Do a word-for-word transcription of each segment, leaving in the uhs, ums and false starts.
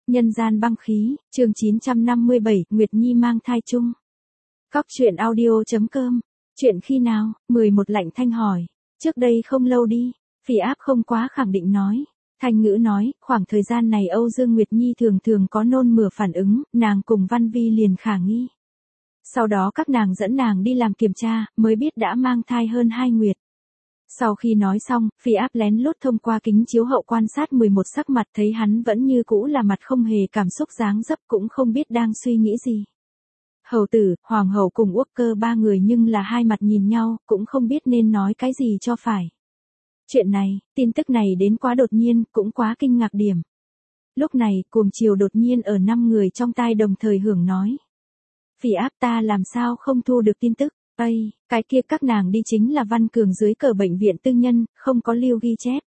Nhân gian băng khí, chương chín trăm năm mươi bảy, Nguyệt Nhi mang thai chung. Cóc truyện audio.com. Chuyện khi nào? mười một Lạnh Thanh hỏi. Trước đây không lâu đi. Phỉ Áp không quá khẳng định nói. Thanh Ngữ nói, khoảng thời gian này Âu Dương Nguyệt Nhi thường thường có nôn mửa phản ứng, nàng cùng Văn Vi liền khả nghi. Sau đó các nàng dẫn nàng đi làm kiểm tra, mới biết đã mang thai hơn hai nguyệt. Sau khi nói xong, Phỉ Áp lén lút thông qua kính chiếu hậu quan sát mười một sắc mặt, thấy hắn vẫn như cũ là mặt không hề cảm xúc dáng dấp, cũng không biết đang suy nghĩ gì. Hầu tử, hoàng hậu cùng Uốc Cơ ba người nhưng là hai mặt nhìn nhau, cũng không biết nên nói cái gì cho phải. Chuyện này, tin tức này đến quá đột nhiên, cũng quá kinh ngạc điểm. Lúc này, cuồng chiều đột nhiên ở năm người trong tai đồng thời hưởng nói. Phỉ Áp, ta làm sao không thu được tin tức? Ây, cái kia các nàng đi chính là Văn Cường dưới cờ bệnh viện tư nhân, không có lưu ghi chép.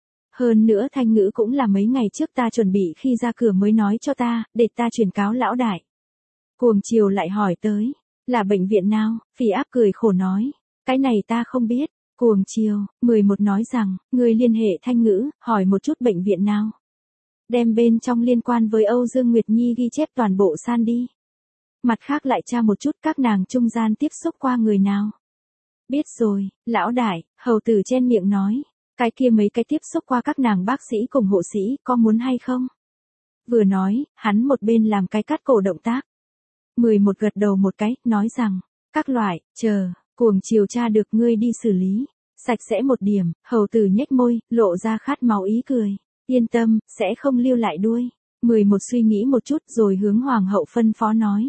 Hơn nữa Thanh Ngữ cũng là mấy ngày trước ta chuẩn bị khi ra cửa mới nói cho ta, để ta truyền cáo lão đại. Cuồng chiều lại hỏi tới, là bệnh viện nào? Phỉ Áp cười khổ nói, cái này ta không biết. Cuồng chiều, mười một nói rằng, người liên hệ Thanh Ngữ, hỏi một chút bệnh viện nào. Đem bên trong liên quan với Âu Dương Nguyệt Nhi ghi chép toàn bộ san đi. Mặt khác lại tra một chút các nàng trung gian tiếp xúc qua người nào. Biết rồi, lão đại, hầu tử chen miệng nói. Cái kia mấy cái tiếp xúc qua các nàng bác sĩ cùng hộ sĩ, có muốn hay không? Vừa nói, hắn một bên làm cái cắt cổ động tác. mười một gật đầu một cái, nói rằng, các loại, chờ, cuồng chiều tra được ngươi đi xử lý. Sạch sẽ một điểm, hầu tử nhếch môi, lộ ra khát máu ý cười. Yên tâm, sẽ không lưu lại đuôi. mười một suy nghĩ một chút rồi hướng hoàng hậu phân phó nói.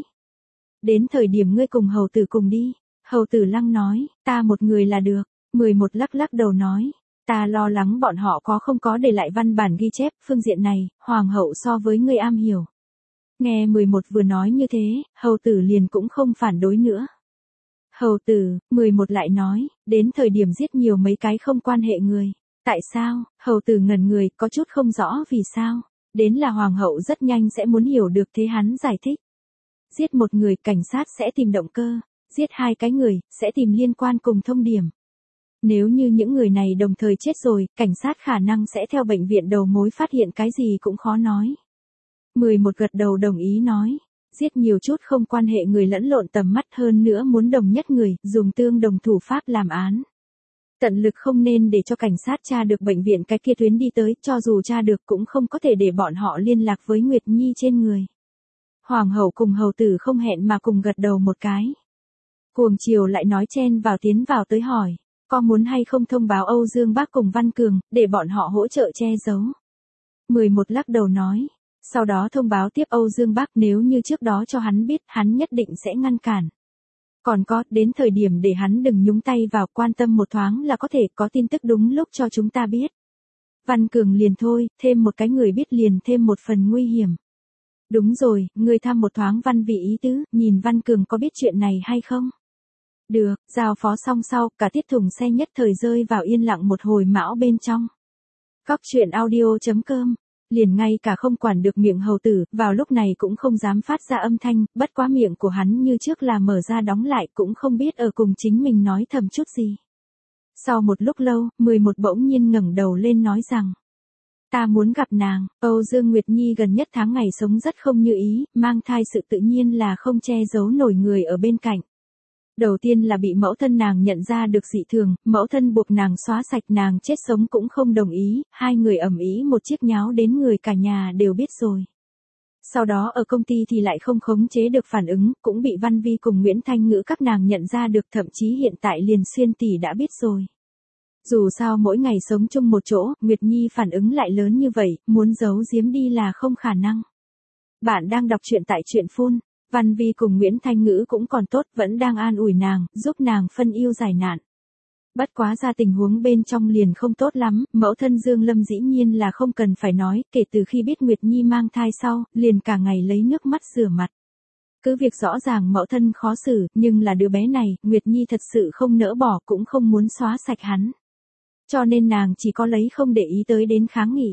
Đến thời điểm ngươi cùng hầu tử cùng đi. Hầu tử Lăng nói, ta một người là được. mười một lắc lắc đầu nói, ta lo lắng bọn họ có không có để lại văn bản ghi chép, phương diện này, hoàng hậu so với ngươi am hiểu. Nghe mười một vừa nói như thế, hầu tử liền cũng không phản đối nữa. Hầu tử, mười một lại nói, đến thời điểm giết nhiều mấy cái không quan hệ người. Tại sao? Hầu tử ngẩn người, có chút không rõ vì sao. Đến là hoàng hậu rất nhanh sẽ muốn hiểu được, thế hắn giải thích. Giết một người, cảnh sát sẽ tìm động cơ. Giết hai cái người, sẽ tìm liên quan cùng thông điểm. Nếu như những người này đồng thời chết rồi, cảnh sát khả năng sẽ theo bệnh viện đầu mối phát hiện cái gì cũng khó nói. mười một gật đầu đồng ý nói. Giết nhiều chút không quan hệ người lẫn lộn tầm mắt, hơn nữa muốn đồng nhất người, dùng tương đồng thủ pháp làm án. Tận lực không nên để cho cảnh sát tra được bệnh viện cái kia tuyến đi tới, cho dù tra được cũng không có thể để bọn họ liên lạc với Nguyệt Nhi trên người. Hoàng hậu cùng hầu tử không hẹn mà cùng gật đầu một cái. Cuồng chiều lại nói chen vào tiến vào tới hỏi, có muốn hay không thông báo Âu Dương Bác cùng Văn Cường, để bọn họ hỗ trợ che giấu. mười một lắc đầu nói, sau đó thông báo tiếp Âu Dương Bác, nếu như trước đó cho hắn biết, hắn nhất định sẽ ngăn cản. Còn có, đến thời điểm để hắn đừng nhúng tay vào, quan tâm một thoáng là có thể có tin tức đúng lúc cho chúng ta biết. Văn Cường liền thôi, thêm một cái người biết liền thêm một phần nguy hiểm. Đúng rồi, ngươi thăm một thoáng Văn vị ý tứ, nhìn Văn Cường có biết chuyện này hay không? Được, giao phó xong sau, cả tiết thùng xe nhất thời rơi vào yên lặng một hồi mão bên trong. Cóc truyện audio.com. Liền ngay cả không quản được miệng hầu tử, vào lúc này cũng không dám phát ra âm thanh, bất quá miệng của hắn như trước là mở ra đóng lại, cũng không biết ở cùng chính mình nói thầm chút gì. Sau một lúc lâu, mười một bỗng nhiên ngẩng đầu lên nói rằng, ta muốn gặp nàng. Âu Dương Nguyệt Nhi gần nhất tháng ngày sống rất không như ý, mang thai sự tự nhiên là không che giấu nổi người ở bên cạnh. Đầu tiên là bị mẫu thân nàng nhận ra được dị thường, mẫu thân buộc nàng xóa sạch, nàng chết sống cũng không đồng ý, hai người ầm ĩ một chiếc nháo đến người cả nhà đều biết rồi. Sau đó ở công ty thì lại không khống chế được phản ứng, cũng bị Văn Vi cùng Nguyễn Thanh Ngữ các nàng nhận ra được, thậm chí hiện tại liền Xuyên tỷ đã biết rồi. Dù sao mỗi ngày sống chung một chỗ, Nguyệt Nhi phản ứng lại lớn như vậy, muốn giấu giếm đi là không khả năng. Bạn đang đọc truyện tại truyện phun. Văn Vi cùng Nguyễn Thanh Ngữ cũng còn tốt, vẫn đang an ủi nàng, giúp nàng phân ưu giải nạn. Bất quá ra tình huống bên trong liền không tốt lắm, mẫu thân Dương Lâm dĩ nhiên là không cần phải nói, kể từ khi biết Nguyệt Nhi mang thai sau, liền cả ngày lấy nước mắt rửa mặt. Cứ việc rõ ràng mẫu thân khó xử, nhưng là đứa bé này, Nguyệt Nhi thật sự không nỡ bỏ, cũng không muốn xóa sạch hắn. Cho nên nàng chỉ có lấy không để ý tới đến kháng nghị.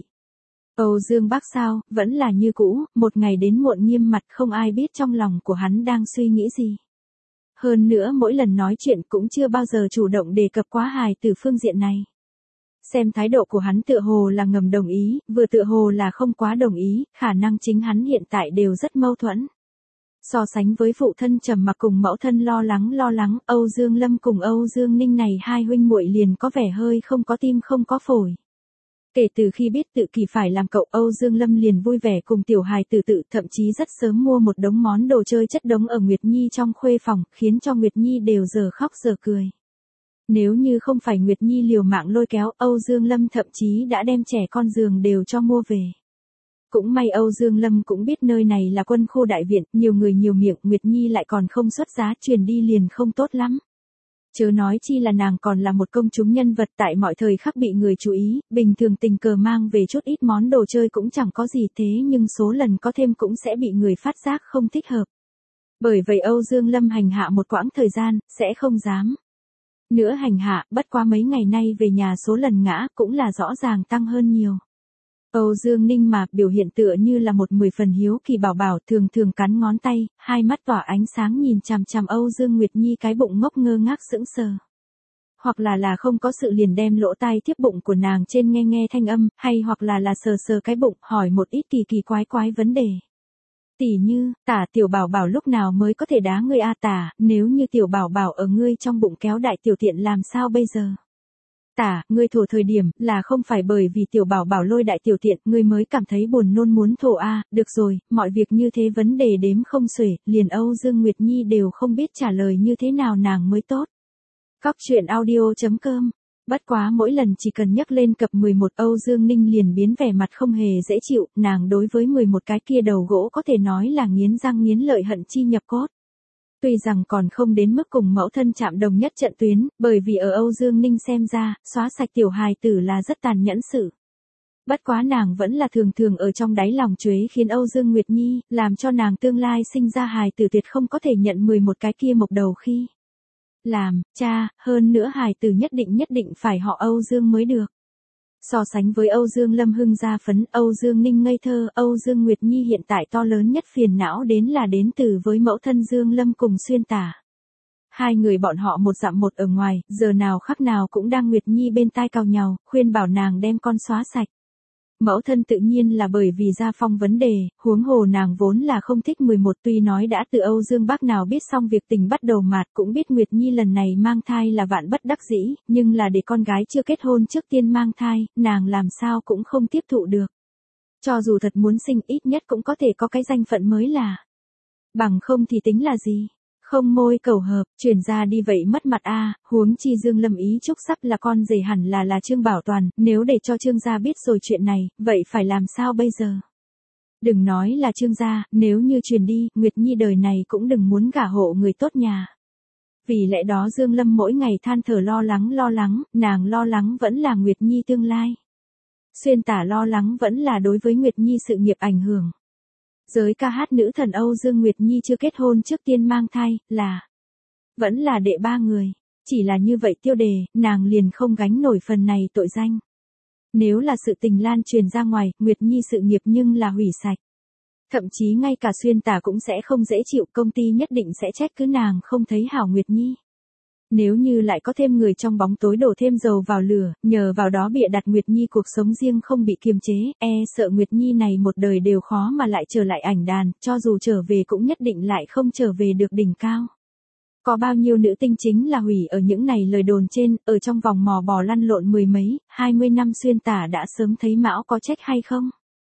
Âu Dương Bác sao, vẫn là như cũ, một ngày đến muộn nghiêm mặt, không ai biết trong lòng của hắn đang suy nghĩ gì. Hơn nữa mỗi lần nói chuyện cũng chưa bao giờ chủ động đề cập quá hài từ phương diện này. Xem thái độ của hắn tựa hồ là ngầm đồng ý, vừa tựa hồ là không quá đồng ý, khả năng chính hắn hiện tại đều rất mâu thuẫn. So sánh với phụ thân trầm mặc cùng mẫu thân lo lắng lo lắng, Âu Dương Lâm cùng Âu Dương Ninh này hai huynh muội liền có vẻ hơi không có tim không có phổi. Kể từ khi biết tự kỳ phải làm cậu, Âu Dương Lâm liền vui vẻ cùng tiểu hài tử tự, thậm chí rất sớm mua một đống món đồ chơi chất đống ở Nguyệt Nhi trong khuê phòng, khiến cho Nguyệt Nhi đều giờ khóc giờ cười. Nếu như không phải Nguyệt Nhi liều mạng lôi kéo, Âu Dương Lâm thậm chí đã đem trẻ con giường đều cho mua về. Cũng may Âu Dương Lâm cũng biết nơi này là quân khu đại viện, nhiều người nhiều miệng, Nguyệt Nhi lại còn không xuất giá, truyền đi liền không tốt lắm. Chớ nói chi là nàng còn là một công chúng nhân vật, tại mọi thời khắc bị người chú ý, bình thường tình cờ mang về chút ít món đồ chơi cũng chẳng có gì, thế nhưng số lần có thêm cũng sẽ bị người phát giác không thích hợp. Bởi vậy Âu Dương Lâm hành hạ một quãng thời gian, sẽ không dám nữa hành hạ, bất quá mấy ngày nay về nhà số lần ngã cũng là rõ ràng tăng hơn nhiều. Âu Dương Ninh mà biểu hiện tựa như là một mười phần hiếu kỳ bảo bảo, thường thường cắn ngón tay, hai mắt tỏa ánh sáng nhìn chằm chằm Âu Dương Nguyệt Nhi cái bụng ngốc ngơ ngác sững sờ. Hoặc là là không có sự liền đem lỗ tai tiếp bụng của nàng trên nghe nghe thanh âm, hay hoặc là là sờ sờ cái bụng, hỏi một ít kỳ kỳ quái quái vấn đề. Tỉ như, Tả tiểu bảo bảo lúc nào mới có thể đá ngươi a Tả, nếu như tiểu bảo bảo ở ngươi trong bụng kéo đại tiểu tiện làm sao bây giờ? Tả, ngươi thổ thời điểm, là không phải bởi vì tiểu bảo bảo lôi đại tiểu tiện, ngươi mới cảm thấy buồn nôn muốn thổ a, được rồi, mọi việc như thế vấn đề đếm không xuể, liền Âu Dương Nguyệt Nhi đều không biết trả lời như thế nào nàng mới tốt. Cóc truyện audio chấm com. Bất quá mỗi lần chỉ cần nhắc lên cập mười một, Âu Dương Ninh liền biến vẻ mặt không hề dễ chịu, nàng đối với mười một cái kia đầu gỗ có thể nói là nghiến răng nghiến lợi hận chi nhập cốt. Tuy rằng còn không đến mức cùng mẫu thân chạm đồng nhất trận tuyến, bởi vì ở Âu Dương Ninh xem ra, xóa sạch tiểu hài tử là rất tàn nhẫn sự. Bất quá nàng vẫn là thường thường ở trong đáy lòng chuế khiến Âu Dương Nguyệt Nhi, làm cho nàng tương lai sinh ra hài tử tuyệt không có thể nhận mười một cái kia mộc đầu khi làm cha, hơn nữa hài tử nhất định nhất định phải họ Âu Dương mới được. So sánh với Âu Dương Lâm hưng gia phấn, Âu Dương Ninh ngây thơ, Âu Dương Nguyệt Nhi hiện tại to lớn nhất phiền não đến là đến từ với mẫu thân Dương Lâm cùng Xuyên Tả. Hai người bọn họ một dặm một ở ngoài, giờ nào khắc nào cũng đang Nguyệt Nhi bên tai cào nhàu, khuyên bảo nàng đem con xóa sạch. Mẫu thân tự nhiên là bởi vì gia phong vấn đề, huống hồ nàng vốn là không thích mười một, tuy nói đã từ Âu Dương Bác nào biết xong việc tình bắt đầu mạt, cũng biết Nguyệt Nhi lần này mang thai là vạn bất đắc dĩ, nhưng là để con gái chưa kết hôn trước tiên mang thai, nàng làm sao cũng không tiếp thụ được. Cho dù thật muốn sinh ít nhất cũng có thể có cái danh phận mới là. Bằng không thì tính là gì? Không môi cầu hợp, chuyển ra đi vậy mất mặt a, huống chi Dương Lâm ý chúc sắp là con rể hẳn là là Trương Bảo Toàn, nếu để cho Trương gia biết rồi chuyện này, vậy phải làm sao bây giờ? Đừng nói là Trương gia, nếu như truyền đi, Nguyệt Nhi đời này cũng đừng muốn gả hộ người tốt nhà. Vì lẽ đó Dương Lâm mỗi ngày than thở lo lắng lo lắng, nàng lo lắng vẫn là Nguyệt Nhi tương lai. Xuyên Tả lo lắng vẫn là đối với Nguyệt Nhi sự nghiệp ảnh hưởng. Giới ca hát nữ thần Âu Dương Nguyệt Nhi chưa kết hôn trước tiên mang thai, là vẫn là đệ ba người. Chỉ là như vậy tiêu đề, nàng liền không gánh nổi phần này tội danh. Nếu là sự tình lan truyền ra ngoài, Nguyệt Nhi sự nghiệp nhưng là hủy sạch. Thậm chí ngay cả Xuyên Tả cũng sẽ không dễ chịu, công ty nhất định sẽ trách cứ nàng không thấy hảo Nguyệt Nhi. Nếu như lại có thêm người trong bóng tối đổ thêm dầu vào lửa, nhờ vào đó bịa đặt Nguyệt Nhi cuộc sống riêng không bị kiềm chế, e sợ Nguyệt Nhi này một đời đều khó mà lại trở lại ảnh đàn, cho dù trở về cũng nhất định lại không trở về được đỉnh cao. Có bao nhiêu nữ tinh chính là hủy ở những này lời đồn trên, ở trong vòng mò bò lăn lộn mười mấy, hai mươi năm Xuyên Tả đã sớm thấy Mão có trách hay không?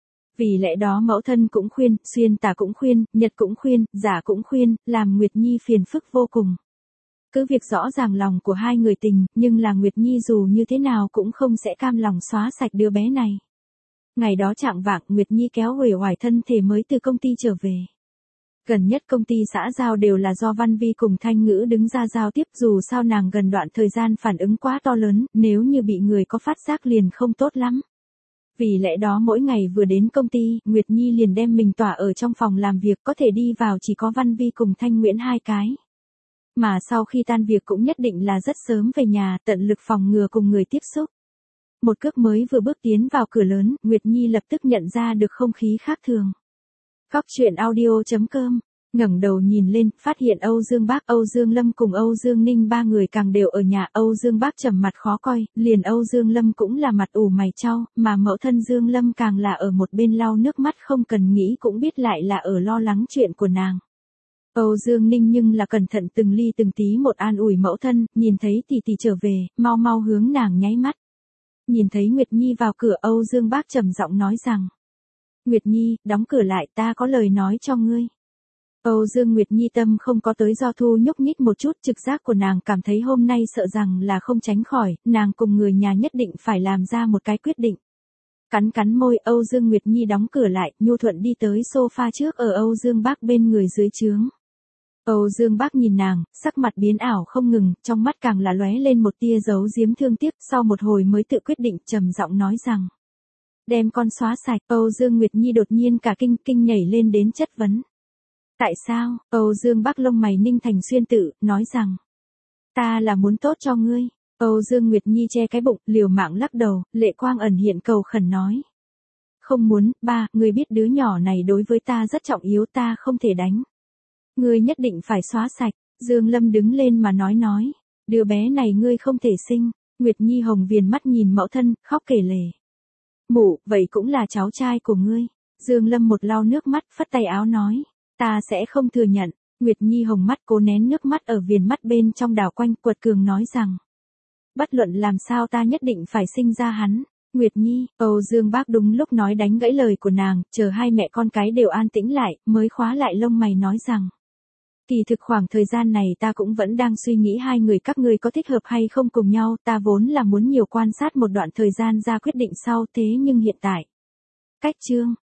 Vì lẽ đó mẫu thân cũng khuyên, Xuyên Tả cũng khuyên, Nhật cũng khuyên, Giả cũng khuyên, làm Nguyệt Nhi phiền phức vô cùng. Cứ việc rõ ràng lòng của hai người tình, nhưng là Nguyệt Nhi dù như thế nào cũng không sẽ cam lòng xóa sạch đứa bé này. Ngày đó chạng vạng, Nguyệt Nhi kéo uể oải thân thể mới từ công ty trở về. Gần nhất công ty xã giao đều là do Văn Vi cùng Thanh Ngữ đứng ra giao tiếp, dù sao nàng gần đoạn thời gian phản ứng quá to lớn, nếu như bị người có phát giác liền không tốt lắm. Vì lẽ đó mỗi ngày vừa đến công ty, Nguyệt Nhi liền đem mình tỏa ở trong phòng làm việc, có thể đi vào chỉ có Văn Vi cùng Thanh Nguyễn hai cái. Mà sau khi tan việc cũng nhất định là rất sớm về nhà, tận lực phòng ngừa cùng người tiếp xúc. Một cước mới vừa bước tiến vào cửa lớn, Nguyệt Nhi lập tức nhận ra được không khí khác thường. Cóc truyện audio chấm com Ngẩng đầu nhìn lên, phát hiện Âu Dương Bác, Âu Dương Lâm cùng Âu Dương Ninh ba người càng đều ở nhà. Âu Dương Bác trầm mặt khó coi, liền Âu Dương Lâm cũng là mặt ủ mày chau, mà mẫu thân Dương Lâm càng là ở một bên lau nước mắt, không cần nghĩ cũng biết lại là ở lo lắng chuyện của nàng. Âu Dương Ninh nhưng là cẩn thận từng ly từng tí một an ủi mẫu thân, nhìn thấy tỷ tỷ trở về, mau mau hướng nàng nháy mắt. Nhìn thấy Nguyệt Nhi vào cửa, Âu Dương Bác trầm giọng nói rằng: Nguyệt Nhi, đóng cửa lại, ta có lời nói cho ngươi. Âu Dương Nguyệt Nhi tâm không có tới do thu nhúc nhích một chút, trực giác của nàng cảm thấy hôm nay sợ rằng là không tránh khỏi, nàng cùng người nhà nhất định phải làm ra một cái quyết định. Cắn cắn môi, Âu Dương Nguyệt Nhi đóng cửa lại, nhu thuận đi tới sofa trước ở Âu Dương Bác bên người dưới trướng. Âu Dương Bác nhìn nàng, sắc mặt biến ảo không ngừng, trong mắt càng là lóe lên một tia giấu giếm thương tiếc, sau một hồi mới tự quyết định trầm giọng nói rằng: Đem con xóa sạch. Âu Dương Nguyệt Nhi đột nhiên cả kinh kinh nhảy lên đến chất vấn. Tại sao? Âu Dương Bác lông mày ninh thành xuyên tự, nói rằng: Ta là muốn tốt cho ngươi. Âu Dương Nguyệt Nhi che cái bụng, liều mạng lắc đầu, lệ quang ẩn hiện cầu khẩn nói: Không muốn, ba, ngươi biết đứa nhỏ này đối với ta rất trọng yếu, ta không thể đánh. Ngươi nhất định phải xóa sạch. Dương Lâm đứng lên mà nói nói: Đứa bé này ngươi không thể sinh. Nguyệt Nhi hồng viền mắt nhìn mẫu thân, khóc kể lể. Mụ, vậy cũng là cháu trai của ngươi. Dương Lâm một lau nước mắt, phất tay áo nói: Ta sẽ không thừa nhận. Nguyệt Nhi hồng mắt cố nén nước mắt ở viền mắt bên trong đảo quanh, quật cường nói rằng: Bất luận làm sao ta nhất định phải sinh ra hắn. Nguyệt Nhi, Âu Dương Bác đúng lúc nói đánh gãy lời của nàng, chờ hai mẹ con cái đều an tĩnh lại, mới khóa lại lông mày nói rằng: Kỳ thực khoảng thời gian này ta cũng vẫn đang suy nghĩ hai người các ngươi có thích hợp hay không cùng nhau, ta vốn là muốn nhiều quan sát một đoạn thời gian ra quyết định sau, thế nhưng hiện tại. Cách chương,